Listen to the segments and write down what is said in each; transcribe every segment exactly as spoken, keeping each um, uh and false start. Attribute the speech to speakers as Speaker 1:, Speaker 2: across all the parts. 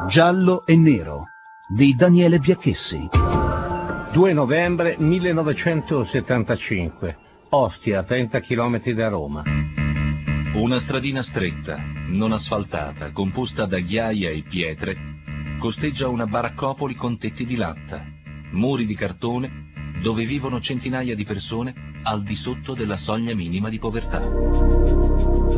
Speaker 1: Giallo e nero di Daniele Biacchessi.
Speaker 2: due novembre millenovecentosettantacinque, Ostia, a trenta chilometri da Roma.
Speaker 3: Una stradina stretta, non asfaltata, composta da ghiaia e pietre, costeggia una baraccopoli con tetti di latta, muri di cartone, dove vivono centinaia di persone al di sotto della soglia minima di povertà.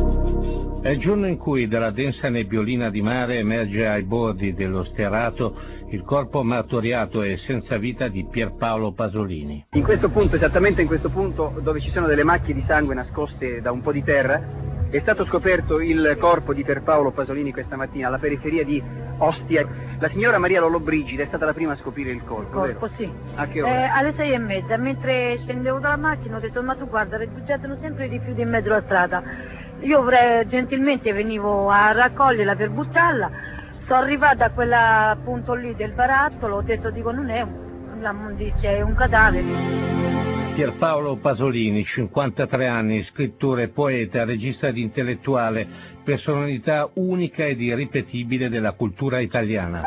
Speaker 2: È il giorno in cui dalla densa nebbiolina di mare emerge ai bordi dello Sterato il corpo martoriato e senza vita di Pierpaolo Pasolini.
Speaker 4: In questo punto, esattamente in questo punto, dove ci sono delle macchie di sangue nascoste da un po' di terra, è stato scoperto il corpo di Pierpaolo Pasolini questa mattina alla periferia di Ostia. La signora Maria Lollobrigida è stata la prima a scoprire il corpo,
Speaker 5: Il corpo,
Speaker 4: vero?
Speaker 5: sì.
Speaker 4: A che ora?
Speaker 5: Eh, alle sei e mezza, mentre scendevo dalla macchina ho detto: ma tu guarda, rifugiatano sempre i rifiuti in mezzo alla strada. Io avrei, gentilmente venivo a raccoglierla per buttarla. Sono arrivata a quella punto lì del barattolo, ho detto, dico, non è una mondicia, è un cadavere.
Speaker 2: Pierpaolo Pasolini, cinquantatré anni, scrittore, poeta, regista ed intellettuale, personalità unica ed irripetibile della cultura italiana.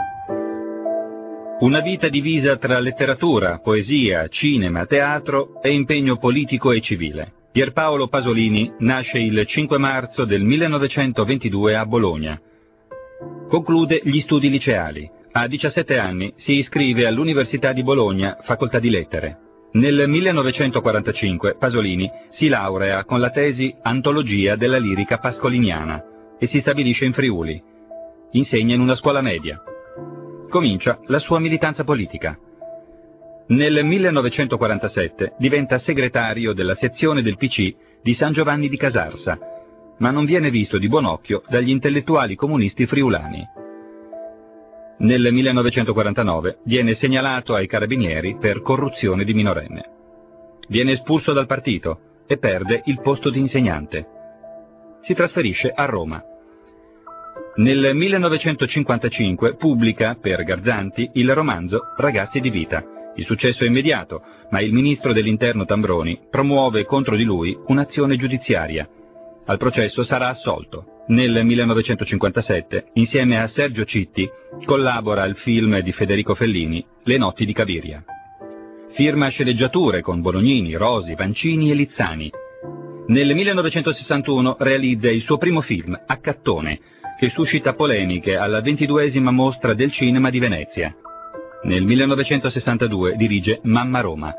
Speaker 6: Una vita divisa tra letteratura, poesia, cinema, teatro e impegno politico e civile. Pierpaolo Pasolini nasce il cinque marzo del millenovecentoventidue a Bologna. Conclude gli studi liceali. A diciassette anni si iscrive all'Università di Bologna, facoltà di lettere. Nel millenovecentoquarantacinque Pasolini si laurea con la tesi Antologia della lirica pascoliniana e si stabilisce in Friuli. Insegna in una scuola media. Comincia la sua militanza politica. Nel millenovecentoquarantasette diventa segretario della sezione del P C di San Giovanni di Casarsa, ma non viene visto di buon occhio dagli intellettuali comunisti friulani. Nel millenovecentoquarantanove viene segnalato ai carabinieri per corruzione di minorenne. Viene espulso dal partito e perde il posto di insegnante. Si trasferisce a Roma. Nel millenovecentocinquantacinque pubblica per Garzanti il romanzo Ragazzi di vita. Il successo è immediato, ma il ministro dell'Interno Tambroni promuove contro di lui un'azione giudiziaria. Al processo sarà assolto. Nel millenovecentocinquantasette, insieme a Sergio Citti, collabora al film di Federico Fellini, Le notti di Cabiria. Firma sceneggiature con Bolognini, Rosi, Pancini e Lizzani. Nel millenovecentosessantuno realizza il suo primo film, Accattone, che suscita polemiche alla ventiduesima mostra del cinema di Venezia. Nel millenovecentosessantadue dirige Mamma Roma.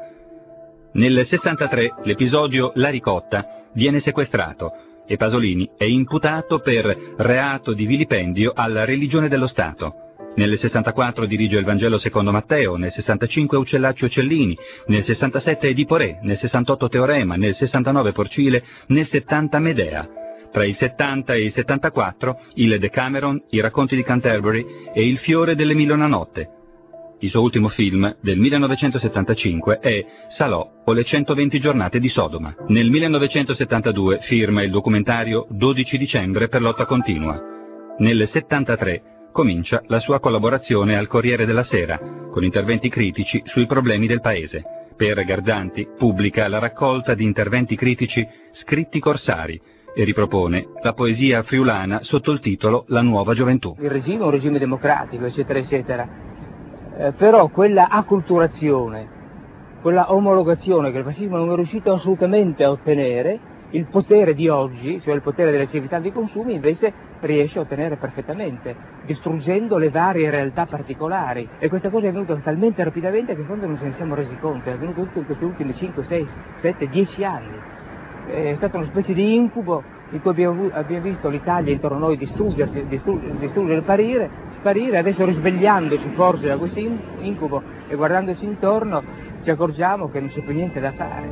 Speaker 6: Nel sessantatré l'episodio La ricotta viene sequestrato e Pasolini è imputato per reato di vilipendio alla religione dello Stato. Nel sessantaquattro dirige il Vangelo secondo Matteo, nel sessantacinque Uccellacci Uccellini, nel sessantasette Edipo Re, nel sessantotto Teorema, nel sessantanove Porcile, nel settanta Medea. Tra il settanta e il settantaquattro il Decameron, I racconti di Canterbury e Il fiore delle mille e una notte. Il suo ultimo film, del millenovecentosettantacinque, è Salò o le centoventi giornate di Sodoma. Nel millenovecentosettantadue firma il documentario dodici dicembre per lotta continua. Nel settantatré comincia la sua collaborazione al Corriere della Sera, con interventi critici sui problemi del paese. Per Garzanti pubblica la raccolta di interventi critici Scritti corsari e ripropone la poesia friulana sotto il titolo La nuova gioventù.
Speaker 7: Il regime è un regime democratico, eccetera, eccetera. Eh, però quella acculturazione, quella omologazione che il fascismo non è riuscito assolutamente a ottenere, il potere di oggi, cioè il potere delle civiltà dei consumi, invece riesce a ottenere perfettamente, distruggendo le varie realtà particolari. E questa cosa è venuta talmente rapidamente che in fondo non ce ne siamo resi conto, è avvenuto tutto in questi ultimi cinque, sei, sette, dieci anni. È stata una specie di incubo in cui abbiamo, abbiamo visto l'Italia intorno a noi distruggersi, distruggere, distruggere e sparire, sparire, adesso risvegliandoci forse da questo incubo e guardandoci intorno ci accorgiamo che non c'è più niente da fare.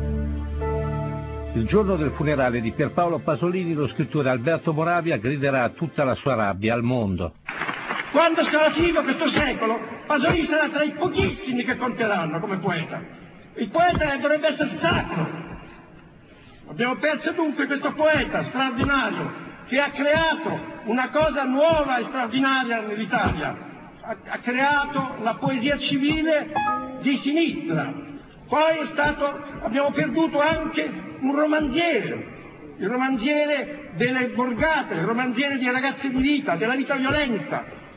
Speaker 2: Il giorno del funerale di Pierpaolo Pasolini lo scrittore Alberto Moravia griderà tutta la sua rabbia al mondo.
Speaker 8: Quando sarà finito questo secolo, Pasolini sarà tra i pochissimi che conteranno come poeta. Il poeta dovrebbe essere sacro. Abbiamo perso dunque questo poeta straordinario che ha creato una cosa nuova e straordinaria nell'Italia. Ha, ha creato la poesia civile di sinistra. Poi è stato, abbiamo perduto anche un romanziere, il romanziere delle borgate, il romanziere dei ragazzi di vita, della vita violenta.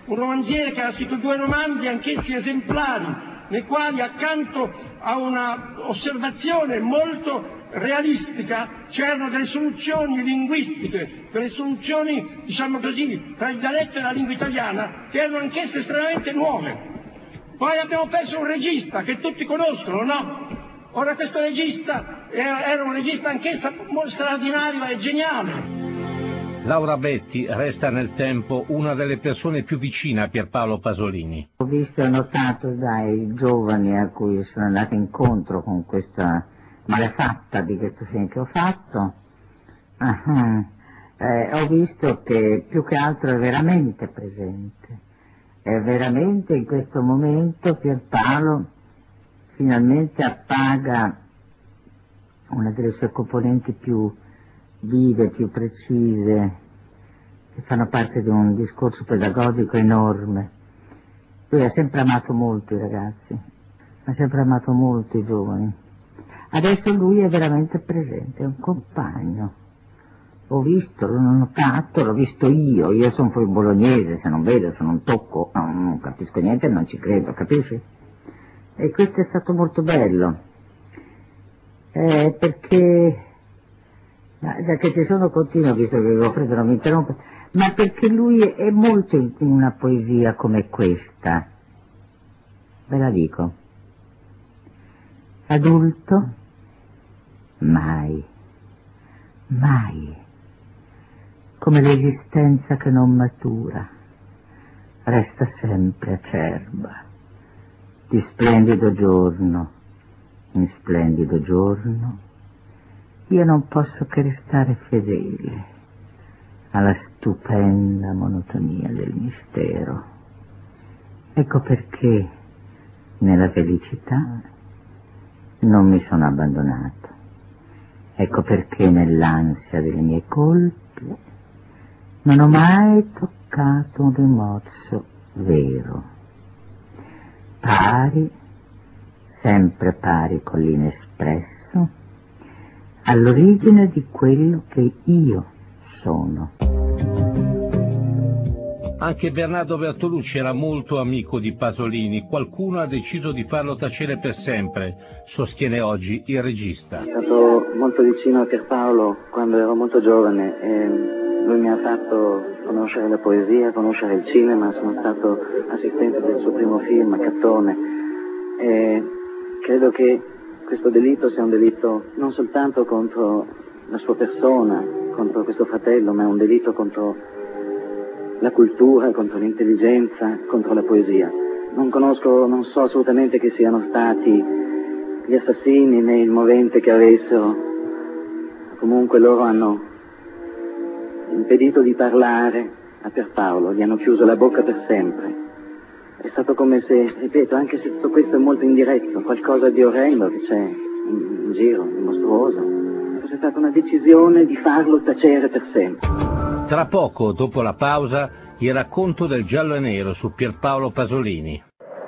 Speaker 8: un romanziere che ha scritto due romanzi, anch'essi esemplari, nei quali accanto a una osservazione molto realistica c'erano delle soluzioni linguistiche, delle soluzioni, diciamo così, tra il dialetto e la lingua italiana, che erano anch'esse estremamente nuove. Poi abbiamo perso un regista che tutti conoscono, no? Ora questo regista era un regista anch'essa straordinario e geniale.
Speaker 2: Laura Betti resta nel tempo una delle persone più vicine a Pierpaolo Pasolini.
Speaker 9: Ho visto e notato dai giovani a cui sono andata incontro con questa malefatta di questo film che ho fatto, uh-huh. eh, ho visto che più che altro è veramente presente, è veramente in questo momento Pierpaolo finalmente appaga una delle sue componenti più vive, più precise, che fanno parte di un discorso pedagogico enorme. Lui ha sempre amato molto i ragazzi, ha sempre amato molto i giovani. Adesso lui è veramente presente, è un compagno. L'ho visto, l'ho notato, l'ho visto io, io sono poi bolognese, se non vedo, se non tocco, non, non capisco niente, non ci credo, capisci? E questo è stato molto bello, eh, perché, già che ci sono continuo, visto che Goffredo non mi interrompe, ma perché lui è molto in una poesia come questa, ve la dico. Adulto? Mai, mai, come l'esistenza che non matura, resta sempre acerba, di splendido giorno in splendido giorno, io non posso che restare fedele alla stupenda monotonia del mistero. Ecco perché nella felicità non mi sono abbandonato. Ecco perché nell'ansia delle mie colpe non ho mai toccato un rimorso vero. Pari, sempre pari con l'inespresso, all'origine di quello che io sono.
Speaker 2: Anche Bernardo Bertolucci era molto amico di Pasolini. Qualcuno ha deciso di farlo tacere per sempre, sostiene oggi il regista.
Speaker 10: Sono stato molto vicino a Pierpaolo quando ero molto giovane e lui mi ha fatto conoscere la poesia, conoscere il cinema. Sono stato assistente del suo primo film, Cattone, e credo che questo delitto sia un delitto non soltanto contro la sua persona, contro questo fratello, ma è un delitto contro la cultura, contro l'intelligenza, contro la poesia. Non conosco, non so assolutamente chi siano stati gli assassini né il movente che avessero. Comunque loro hanno impedito di parlare a Pierpaolo, gli hanno chiuso la bocca per sempre. È stato come se, ripeto, anche se tutto questo è molto indiretto, qualcosa di orrendo che c'è in, in giro, di mostruoso, è stata una decisione di farlo tacere per sempre.
Speaker 2: Tra poco, dopo la pausa, il racconto del Giallo e Nero su Pierpaolo Pasolini.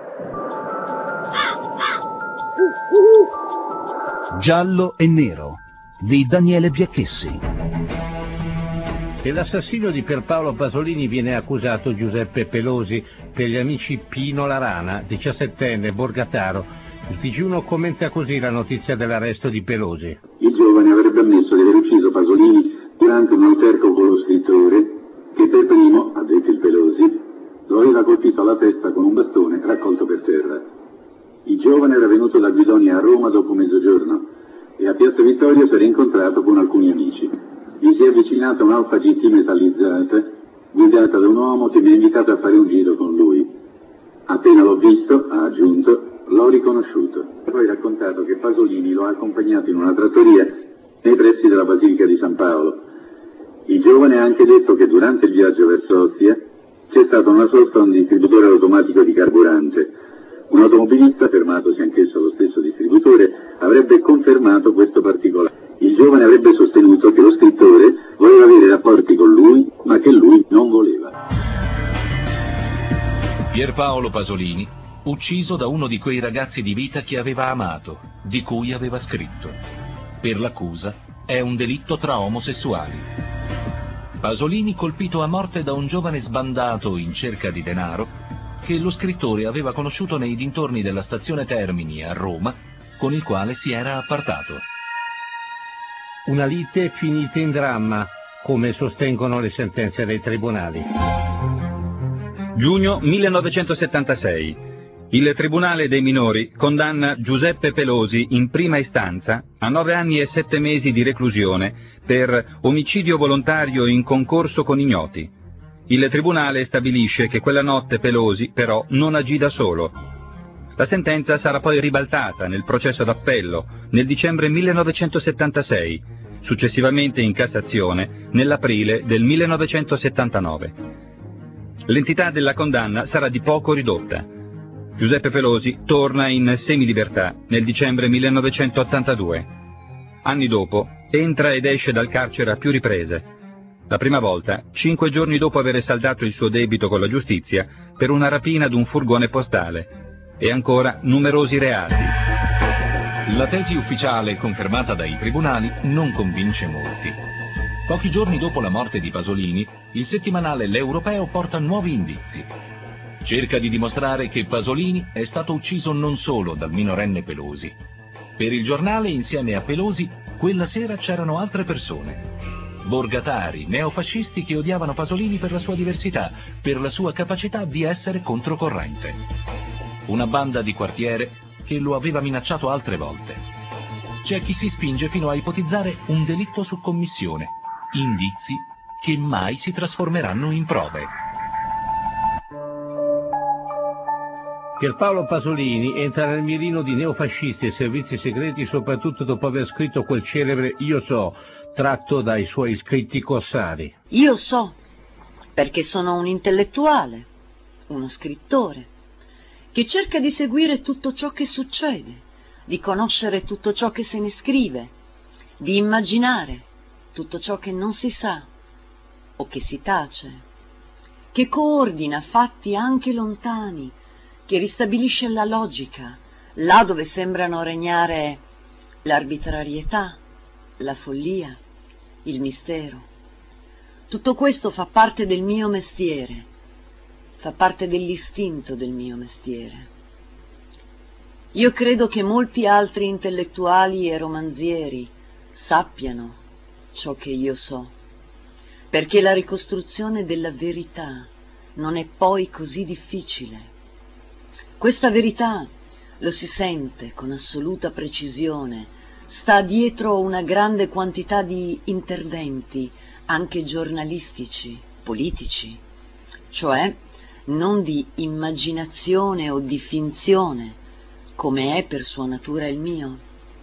Speaker 1: Giallo e Nero di Daniele Biacchessi.
Speaker 2: Dell'assassinio di Pierpaolo Pasolini viene accusato Giuseppe Pelosi, per gli amici Pino La Rana, diciassettenne, borgataro. Il T G uno commenta così la notizia dell'arresto di Pelosi.
Speaker 11: Il giovane avrebbe ammesso di aver ucciso Pasolini durante un alterco con lo scrittore che per primo, ha detto il Pelosi, lo aveva colpito alla testa con un bastone raccolto per terra. Il giovane era venuto da Guidonia a Roma dopo mezzogiorno e a Piazza Vittoria si era incontrato con alcuni amici. Gli si è avvicinata un'Alfa G T metallizzata, guidata da un uomo che mi ha invitato a fare un giro con lui. Appena l'ho visto, ha aggiunto, l'ho riconosciuto. Ha poi raccontato che Pasolini lo ha accompagnato in una trattoria nei pressi della Basilica di San Paolo. Il giovane ha anche detto che durante il viaggio verso Ostia c'è stata una sosta a un distributore automatico di carburante. Un automobilista, fermatosi anch'esso allo stesso distributore, avrebbe confermato questo particolare. Il giovane avrebbe sostenuto che lo scrittore voleva avere rapporti con lui, ma che lui non voleva.
Speaker 3: Pierpaolo Pasolini, ucciso da uno di quei ragazzi di vita che aveva amato, di cui aveva scritto. Per l'accusa è un delitto tra omosessuali. Pasolini colpito a morte da un giovane sbandato in cerca di denaro che lo scrittore aveva conosciuto nei dintorni della stazione Termini a Roma, con il quale si era appartato.
Speaker 2: Una lite finita in dramma, come sostengono le sentenze dei tribunali.
Speaker 6: Giugno millenovecentosettantasei. Il Tribunale dei minori condanna Giuseppe Pelosi in prima istanza a nove anni e sette mesi di reclusione per omicidio volontario in concorso con ignoti. Il Tribunale stabilisce che quella notte Pelosi però non agì da solo. La sentenza sarà poi ribaltata nel processo d'appello nel dicembre millenovecentosettantasei, successivamente in Cassazione nell'aprile del millenovecentosettantanove. L'entità della condanna sarà di poco ridotta. Giuseppe Pelosi torna in semilibertà nel dicembre millenovecentottantadue. Anni dopo entra ed esce dal carcere a più riprese. La prima volta, cinque giorni dopo aver saldato il suo debito con la giustizia per una rapina d'un furgone postale. E ancora numerosi reati.
Speaker 3: La tesi ufficiale, confermata dai tribunali, non convince molti. Pochi giorni dopo la morte di Pasolini, il settimanale L'Europeo porta nuovi indizi. Cerca di dimostrare che Pasolini è stato ucciso non solo dal minorenne Pelosi. Per il giornale, insieme a Pelosi, quella sera c'erano altre persone. Borgatari, neofascisti che odiavano Pasolini per la sua diversità, per la sua capacità di essere controcorrente. Una banda di quartiere che lo aveva minacciato altre volte. C'è chi si spinge fino a ipotizzare un delitto su commissione, indizi che mai si trasformeranno in prove.
Speaker 2: Pierpaolo Pasolini entra nel mirino di neofascisti e servizi segreti soprattutto dopo aver scritto quel celebre Io so, tratto dai suoi scritti corsari.
Speaker 12: Io so, perché sono un intellettuale, uno scrittore, che cerca di seguire tutto ciò che succede, di conoscere tutto ciò che se ne scrive, di immaginare tutto ciò che non si sa o che si tace, che coordina fatti anche lontani, che ristabilisce la logica là dove sembrano regnare l'arbitrarietà, la follia, il mistero. Tutto questo fa parte del mio mestiere, fa parte dell'istinto del mio mestiere. Io credo che molti altri intellettuali e romanzieri sappiano ciò che io so, perché la ricostruzione della verità non è poi così difficile. Questa verità, lo si sente con assoluta precisione, sta dietro una grande quantità di interventi, anche giornalistici, politici, cioè non di immaginazione o di finzione, come è per sua natura il mio.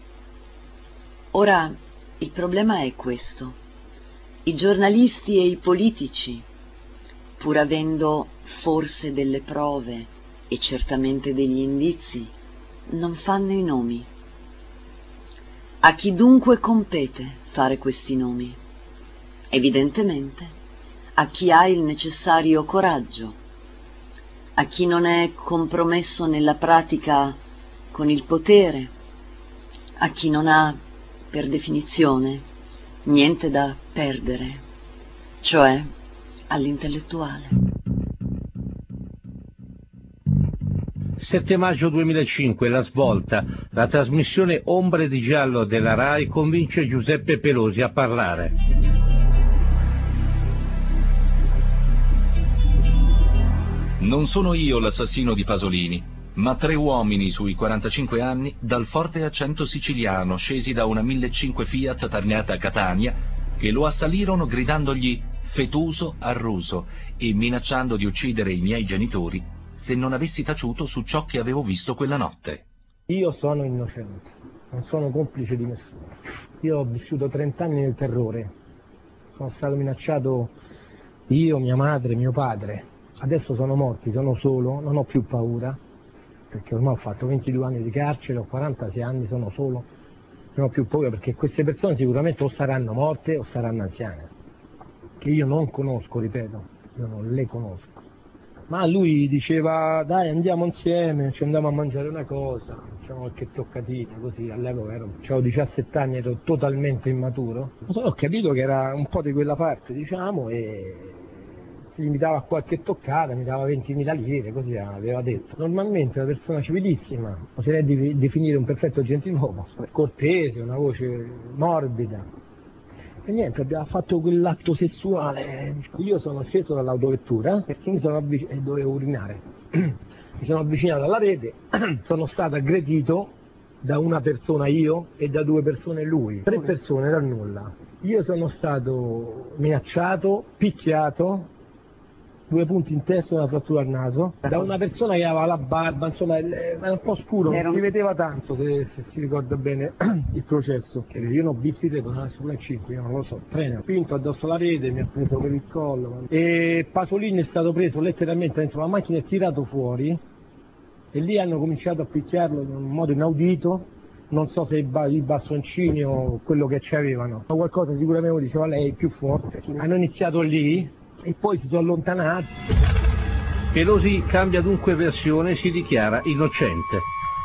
Speaker 12: Ora, il problema è questo. I giornalisti e i politici, pur avendo forse delle prove e certamente degli indizi, non fanno i nomi. A chi dunque compete fare questi nomi? Evidentemente a chi ha il necessario coraggio, a chi non è compromesso nella pratica con il potere, a chi non ha, per definizione, niente da perdere, cioè all'intellettuale.
Speaker 2: sette maggio duemilacinque, La Svolta, la trasmissione Ombre di Giallo della RAI convince Giuseppe Pelosi a parlare.
Speaker 3: Non sono io l'assassino di Pasolini, ma tre uomini sui quarantacinque anni dal forte accento siciliano scesi da una millecinquecento Fiat targata a Catania che lo assalirono gridandogli fetuso arruso e minacciando di uccidere i miei genitori se non avessi taciuto su ciò che avevo visto quella notte.
Speaker 13: Io sono innocente, non sono complice di nessuno. Io ho vissuto trent'anni nel terrore, sono stato minacciato io, mia madre, mio padre. Adesso sono morti, sono solo, non ho più paura, perché ormai ho fatto ventidue anni di carcere, ho quarantasei anni, sono solo, non ho più paura perché queste persone sicuramente o saranno morte o saranno anziane, che io non conosco, ripeto, io non le conosco. Ma lui diceva dai andiamo insieme, ci andiamo a mangiare una cosa, facciamo qualche toccatina così, all'epoca ero, avevo diciassette anni, ero totalmente immaturo, ho capito che era un po' di quella parte, diciamo, e si limitava a qualche toccata, mi dava ventimila lire, così aveva detto. Normalmente una persona civilissima, oserei di definire un perfetto gentiluomo, cortese, una voce morbida. E niente, abbiamo fatto quell'atto sessuale. Io sono sceso dall'autovettura perché mi sono avvic- e dovevo urinare. Mi sono avvicinato alla rete, sono stato aggredito da una persona io e da due persone lui. Tre persone dal nulla. Io sono stato minacciato, picchiato, due punti in testa e una frattura al naso, da una persona che aveva la barba, insomma era un po' scuro, non si vedeva tanto, se, se si ricorda bene il processo. Io non ho visto te, sono sulla cinque, io non lo so, treno, spinto addosso alla rete, mi ha preso per il collo, e Pasolini è stato preso letteralmente dentro la macchina e tirato fuori, e lì hanno cominciato a picchiarlo in un modo inaudito, non so se i, ba- i bastoncini o quello che ci avevano, ma qualcosa sicuramente diceva lei più forte. Hanno iniziato lì, e poi si sono allontanati.
Speaker 2: Pelosi cambia dunque versione e si dichiara innocente.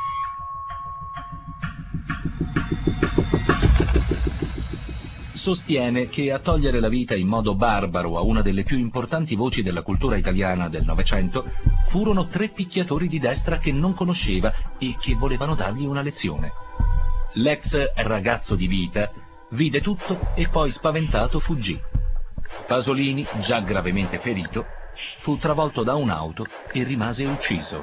Speaker 3: Sostiene che a togliere la vita in modo barbaro a una delle più importanti voci della cultura italiana del Novecento furono tre picchiatori di destra che non conosceva e che volevano dargli una lezione. L'ex ragazzo di vita vide tutto e poi spaventato fuggì. Pasolini, già gravemente ferito, fu travolto da un'auto e rimase ucciso.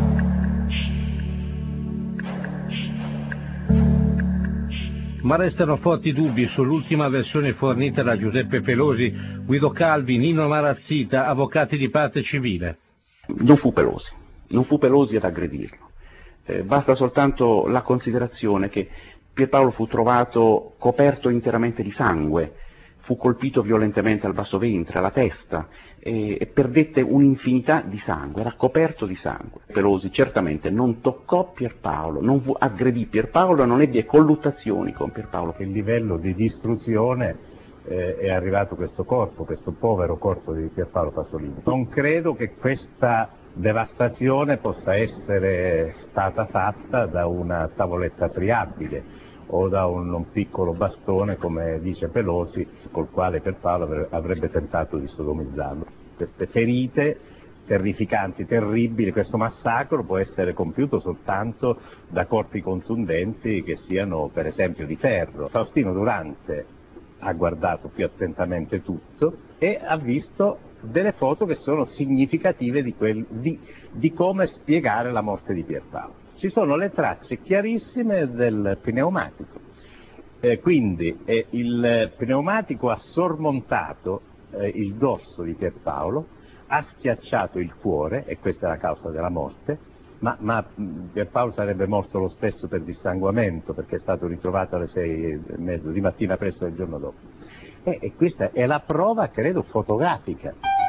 Speaker 2: Ma restano forti dubbi sull'ultima versione fornita da Giuseppe Pelosi, Guido Calvi, Nino Marazzita, avvocati di parte civile.
Speaker 14: Non fu Pelosi, non fu Pelosi ad aggredirlo. Eh, basta soltanto la considerazione che Pierpaolo fu trovato coperto interamente di sangue, fu colpito violentemente al basso ventre, alla testa, e, e perdette un'infinità di sangue, era coperto di sangue. Pelosi certamente non toccò Pierpaolo, non fu, aggredì Pierpaolo, non ebbe colluttazioni con Pierpaolo.
Speaker 15: Che livello di distruzione eh, è arrivato questo corpo, questo povero corpo di Pierpaolo Pasolini. Non credo che questa devastazione possa essere stata fatta da una tavoletta triabile o da un, un piccolo bastone, come dice Pelosi, col quale Pierpaolo avrebbe tentato di sodomizzarlo. Queste ferite terrificanti, terribili, questo massacro può essere compiuto soltanto da corpi contundenti che siano per esempio di ferro. Faustino Durante ha guardato più attentamente tutto e ha visto delle foto che sono significative di, quel, di, di come spiegare la morte di Pierpaolo. Ci sono le tracce chiarissime del pneumatico, eh, quindi eh, il pneumatico ha sormontato eh, il dorso di Pierpaolo, ha schiacciato il cuore, e questa è la causa della morte, ma, ma Pierpaolo sarebbe morto lo stesso per dissanguamento, perché è stato ritrovato alle sei e mezzo di mattina presto il giorno dopo. E, e questa è la prova, credo, fotografica.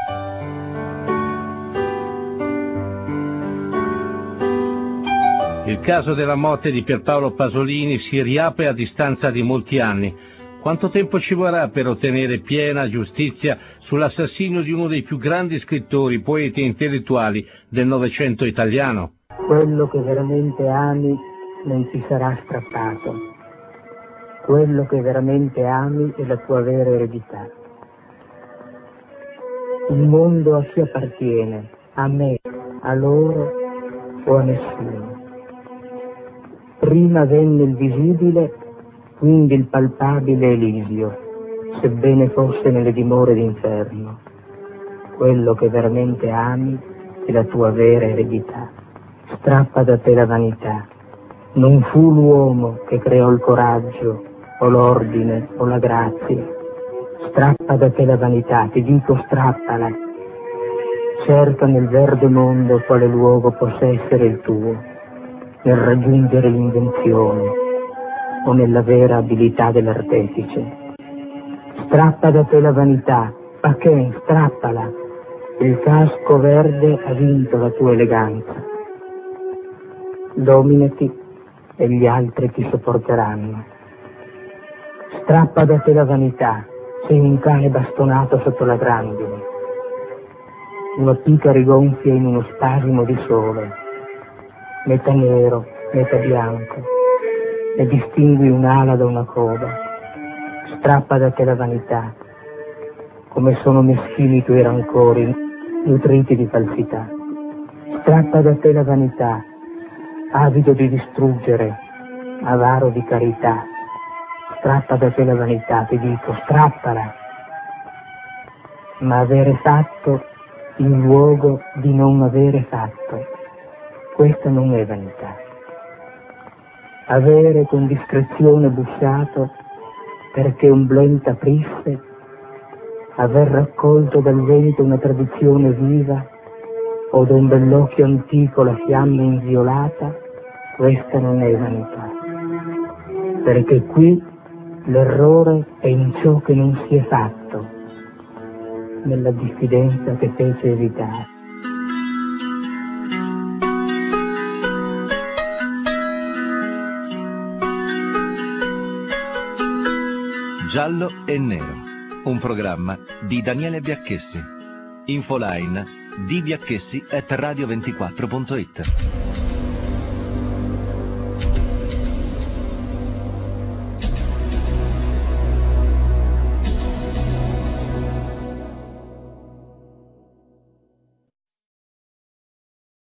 Speaker 2: Il caso della morte di Pierpaolo Pasolini si riapre a distanza di molti anni. Quanto tempo ci vorrà per ottenere piena giustizia sull'assassinio di uno dei più grandi scrittori, poeti e intellettuali del Novecento italiano?
Speaker 16: Quello che veramente ami non ti sarà strappato. Quello che veramente ami è la tua vera eredità. Il mondo a chi appartiene? A me, a loro o a nessuno? Prima venne il visibile, quindi il palpabile Elisio, sebbene fosse nelle dimore d'inferno. Quello che veramente ami è la tua vera eredità. Strappa da te la vanità. Non fu l'uomo che creò il coraggio, o l'ordine, o la grazia. Strappa da te la vanità, ti dico strappala. Cerca nel verde mondo quale luogo possa essere il tuo, nel raggiungere l'invenzione o nella vera abilità dell'artefice. Strappa da te la vanità, perché strappala. Il casco verde ha vinto la tua eleganza. Dominati e gli altri ti sopporteranno. Strappa da te la vanità, sei un cane bastonato sotto la grandine. Una pica rigonfia in uno spasimo di sole. Metà nero, metà bianco, e distingui un'ala da una coda. Strappa da te la vanità, come sono meschini i tuoi rancori, nutriti di falsità. Strappa da te la vanità, avido di distruggere, avaro di carità. Strappa da te la vanità, ti dico, strappala. Ma avere fatto in luogo di non avere fatto, questa non è vanità. Avere con discrezione bussato perché un blento aprisse, aver raccolto dal vento una tradizione viva, o da un bell'occhio antico la fiamma inviolata, questa non è vanità. Perché qui l'errore è in ciò che non si è fatto, nella diffidenza che fece evitare.
Speaker 17: Giallo e Nero, un programma di Daniele Biacchessi. Infoline di biacchessi at radio ventiquattro punto it.